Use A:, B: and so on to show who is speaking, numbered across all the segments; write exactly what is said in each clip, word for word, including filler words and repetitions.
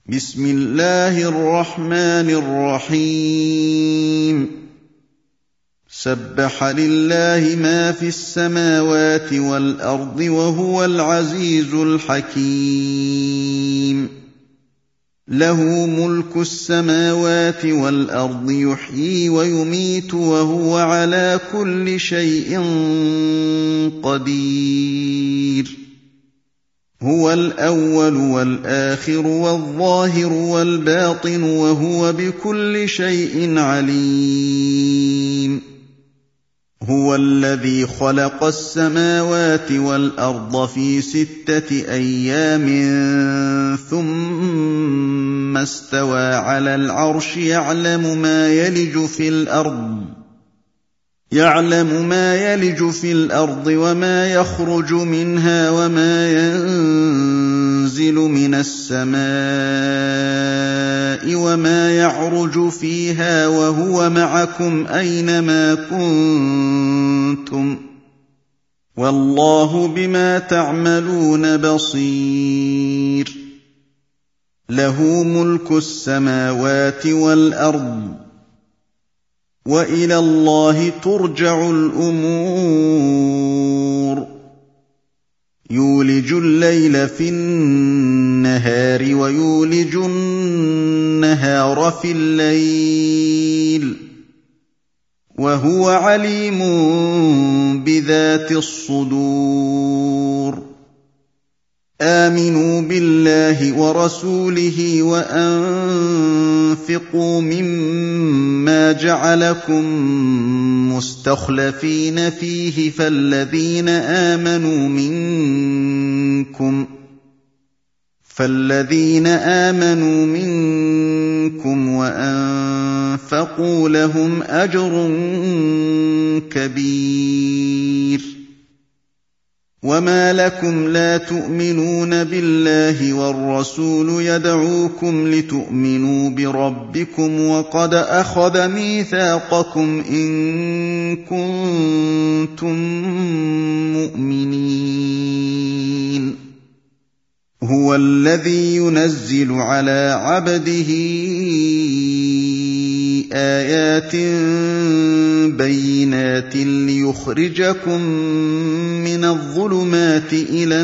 A: بسم الله الرحمن الرحيم سبح لله ما في السماوات والأرض وهو العزيز الحكيم له ملك السماوات والأرض يحيي ويميت وهو على كل شيء قدير هو الأول والآخر والظاهر والباطن وهو بكل شيء عليم هو الذي خلق السماوات والأرض في ستة أيام ثم استوى على العرش يعلم ما يلج في الأرض يعلم ما يلج في الأرض وما يخرج منها وما ينزل من السماء وما يعرج فيها وهو معكم أينما كنتم والله بما تعملون بصير له ملك السماوات والأرض وإلى الله ترجع الأمور يولج الليل في النهار ويولج النهار في الليل وهو عليم بذات الصدور آمنوا بالله ورسوله وأنفقوا مما جعلكم مستخلفين فيه فالذين آمنوا منكم فالذين آمنوا منكم وأنفقوا لهم أجر كبير وما لكم لا تؤمنون بالله والرسول يدعوكم لتؤمنوا بربكم وقد أخذ ميثاقكم إن كنتم مؤمنين هو الذي ينزل على عبده آيات بينات ليخرجكم من الظلمات إلى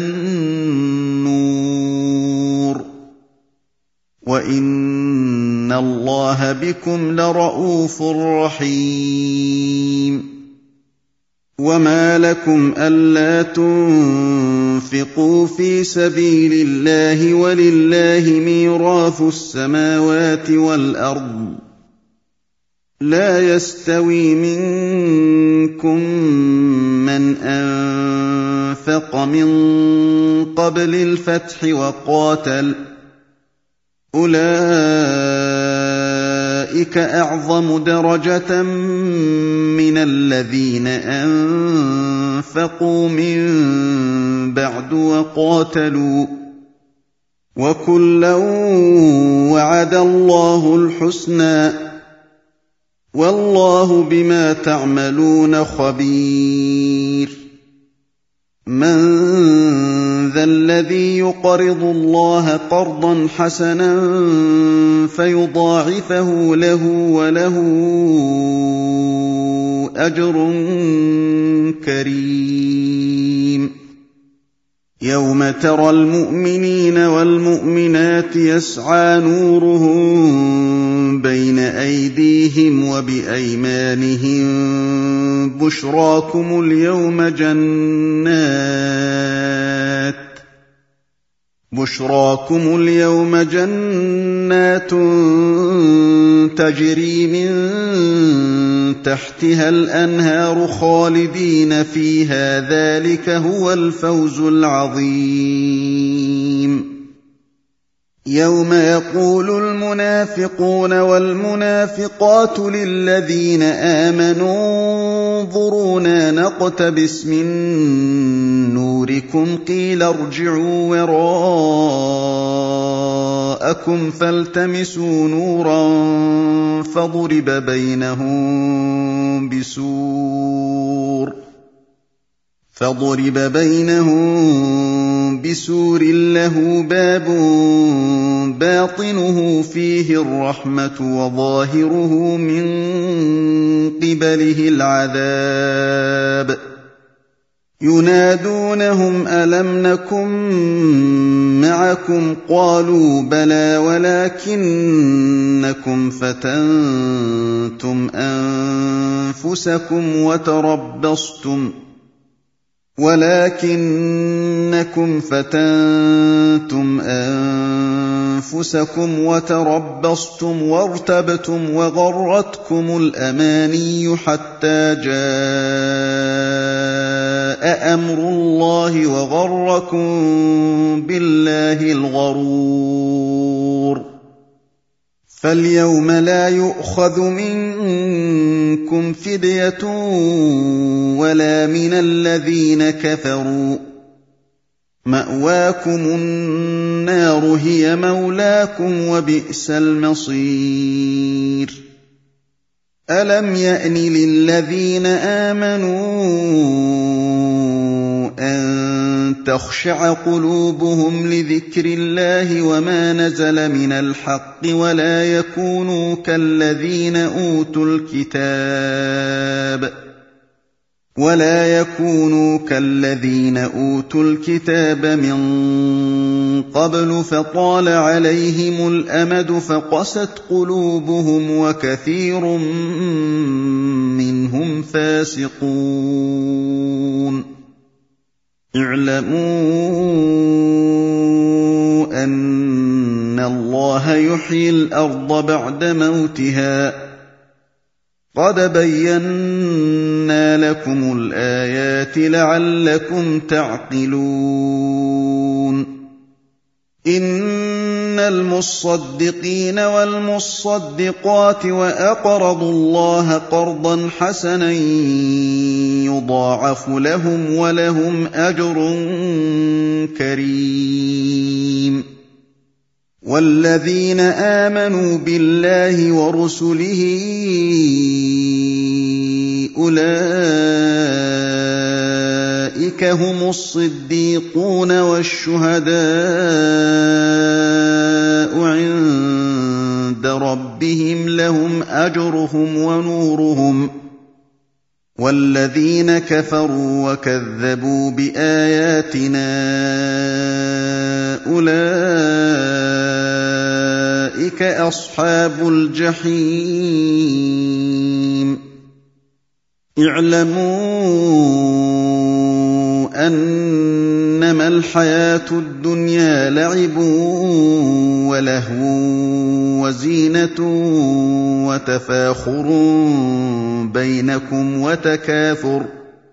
A: النور وإن الله بكم لرءوف رحيم وما لكم ألا تنفقوا في سبيل الله ولله ميراث السماوات والأرض لا يستوي منكم من أنفق من قبل الفتح وقاتل أولئك أعظم درجة من الذين أنفقوا من بعد وقاتلوا وكلا وعد الله الحسنى والله بما تعملون خبير من ذا الذي يقرض الله قرضا حسنا فيضاعفه له وله أجر كريم يوم ترى المؤمنين والمؤمنات يسعى نورهم بين أيديهم وبأيمانهم بشراكم اليوم جنات بشراكم اليوم جنات تجري من تحتها الأنهار خالدين فيها ذلك هو الفوز العظيم يوم يقول المنافقون والمنافقات للذين آمنوا انظرونا نقتبس من نوركم قيل ارجعوا وراءكم فالتمسوا نورا فضرب بينهم بسور فضرب بينهم بسور له باب باطنه فيه الرحمة وظاهره من قبله العذاب ينادونهم ألم نكن معكم قالوا بلى ولكنكم فتنتم أنفسكم وتربصتم ولكنكم فتنتم أنفسكم وتربصتم وارتبتم وغرتكم الأماني حتى جاء أمر الله وغركم بالله الغرور فاليوم لا يؤخذ منكم فدية ولا من الذين كفروا مأواكم النار هي مولاكم وبئس المصير ألم يأن للذين آمنوا أن تخشع قلوبهم لذكر الله وما نزل من الحق ولا يكونوا كالذين أوتوا الكتاب ولا يكونوا كالذين أوتوا الكتاب من قبل فطال عليهم الأمد فقست قلوبهم وكثير منهم فاسقون اعلموا أن الله يحيي الأرض بعد موتها قد بينا لكم الآيات لعلكم تعقلون إن المصدقين والمصدقات وأقرضوا الله قرضا حسنا يضاعف لهم ولهم أجر كريم والذين آمنوا بالله ورسله أولئك هم الصديقون والشهداء عند ربهم لهم أجرهم ونورهم والذين كفروا وكذبوا بآياتنا أولئك أصحاب الجحيم اعلموا أنما الحياة الدنيا لعب ولهو وزينة وتفاخر بينكم وتكاثر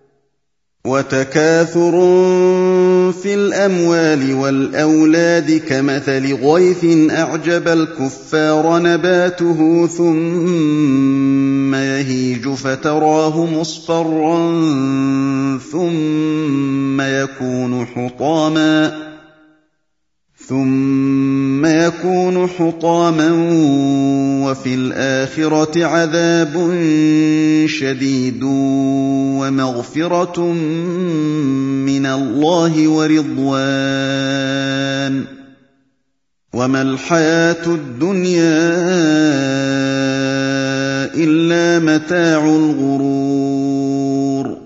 A: وتكاثر في الأموال والأولاد كمثل غيث أعجب الكفار نباته ثم يهيج فتراه مصفرا ثم يكون حطاما ثم يكون حطاما وفي الآخرة عذاب شديد ومغفرة من الله ورضوان وما الحياة الدنيا إلا متاع الغرور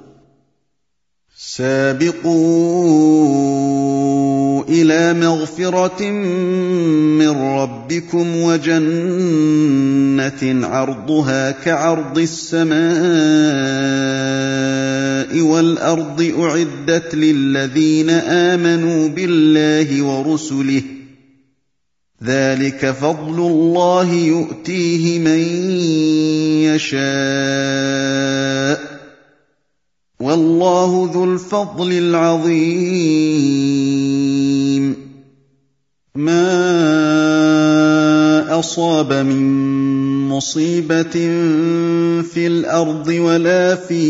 A: سابقوا إلى مغفرة من ربكم وجنة عرضها كعرض السماء والأرض أعدت للذين آمنوا بالله ورسله ذلك فضل الله يؤتيه من يشاء والله ذو الفضل العظيم ما أصاب من مصيبة في الأرض ولا في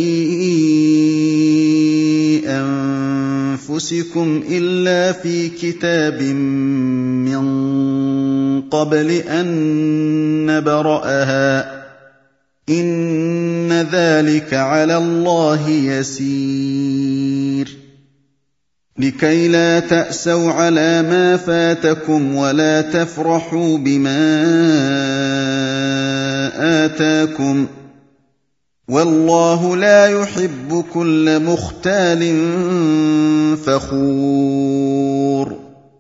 A: أنفسكم إلا في كتاب من قبل أن نبرأها إن ذلك على الله يسير لكي لا تأسوا على ما فاتكم ولا تفرحوا بما آتاكم والله لا يحب كل مختال فخور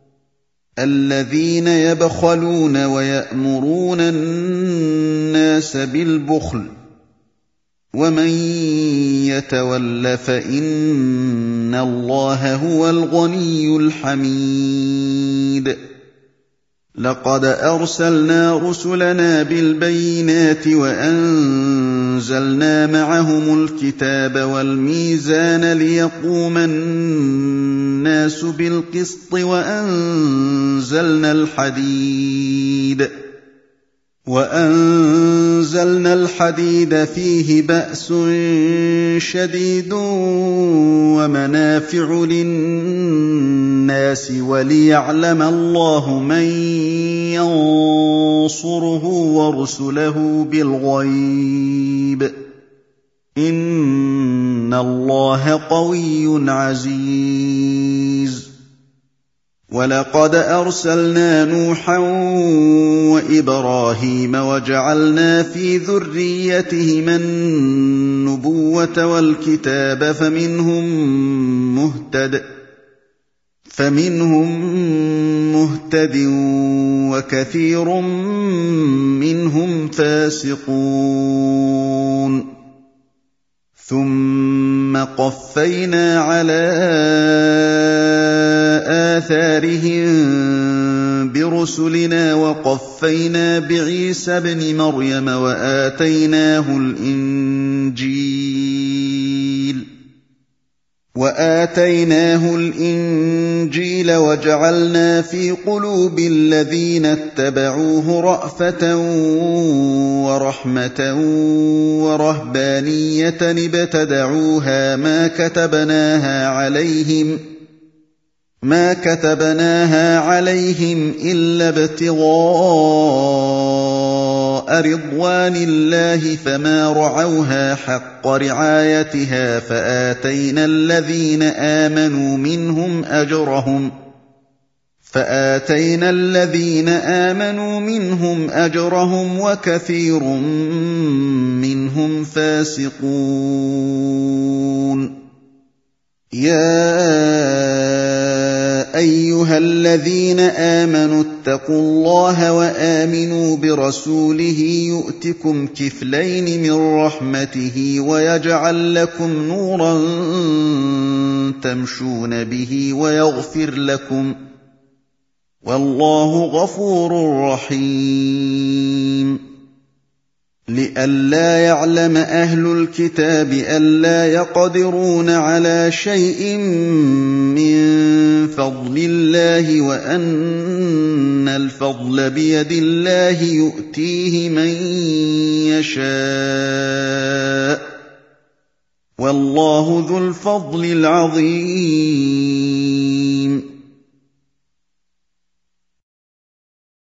A: الذين يبخلون ويأمرون الناس بالبخل ومن يتول فإن الله هو الغني الحميد لقد أرسلنا رسلنا بالبينات وأنزلنا معهم الكتاب والميزان ليقوم الناس بالقسط وأنزلنا الحديد وأنزلنا الحديد فيه بأس شديد ومنافع للناس وليعلم الله من ينصره ورسله بالغيب إن الله قوي عزيز ولقد أرسلنا نوحا وإبراهيم وجعلنا في ذريتهما النبوة والكتاب فمنهم مهتد فمنهم مهتد وكثير منهم فاسقون ثم قفينا على آثارهم برسلنا وقفينا بعيسى ابن مريم وآتيناه الإنجيل وآتيناه الإنجيل وجعلنا في قلوب الذين اتبعوه رأفة ورحمة ورهبانية ابتدعوها ما كتبناها عليهم ما كتبناها عليهم إلا ابتغاء رضوان الله فما رعوها حق رعايتها فآتينا الذين آمنوا منهم أجرهم فآتينا الذين آمنوا منهم أجرهم وكثير منهم فاسقون يا أيها الذين آمنوا اتقوا الله وآمنوا برسوله يؤتكم كفلين من رحمته ويجعل لكم نورا تمشون به ويغفر لكم والله غفور رحيم لئلا يعلم أهل الكتاب ألا يقدرون على شيء من فضل الله وأن الفضل بيد الله يؤتيه من يشاء والله ذو الفضل العظيم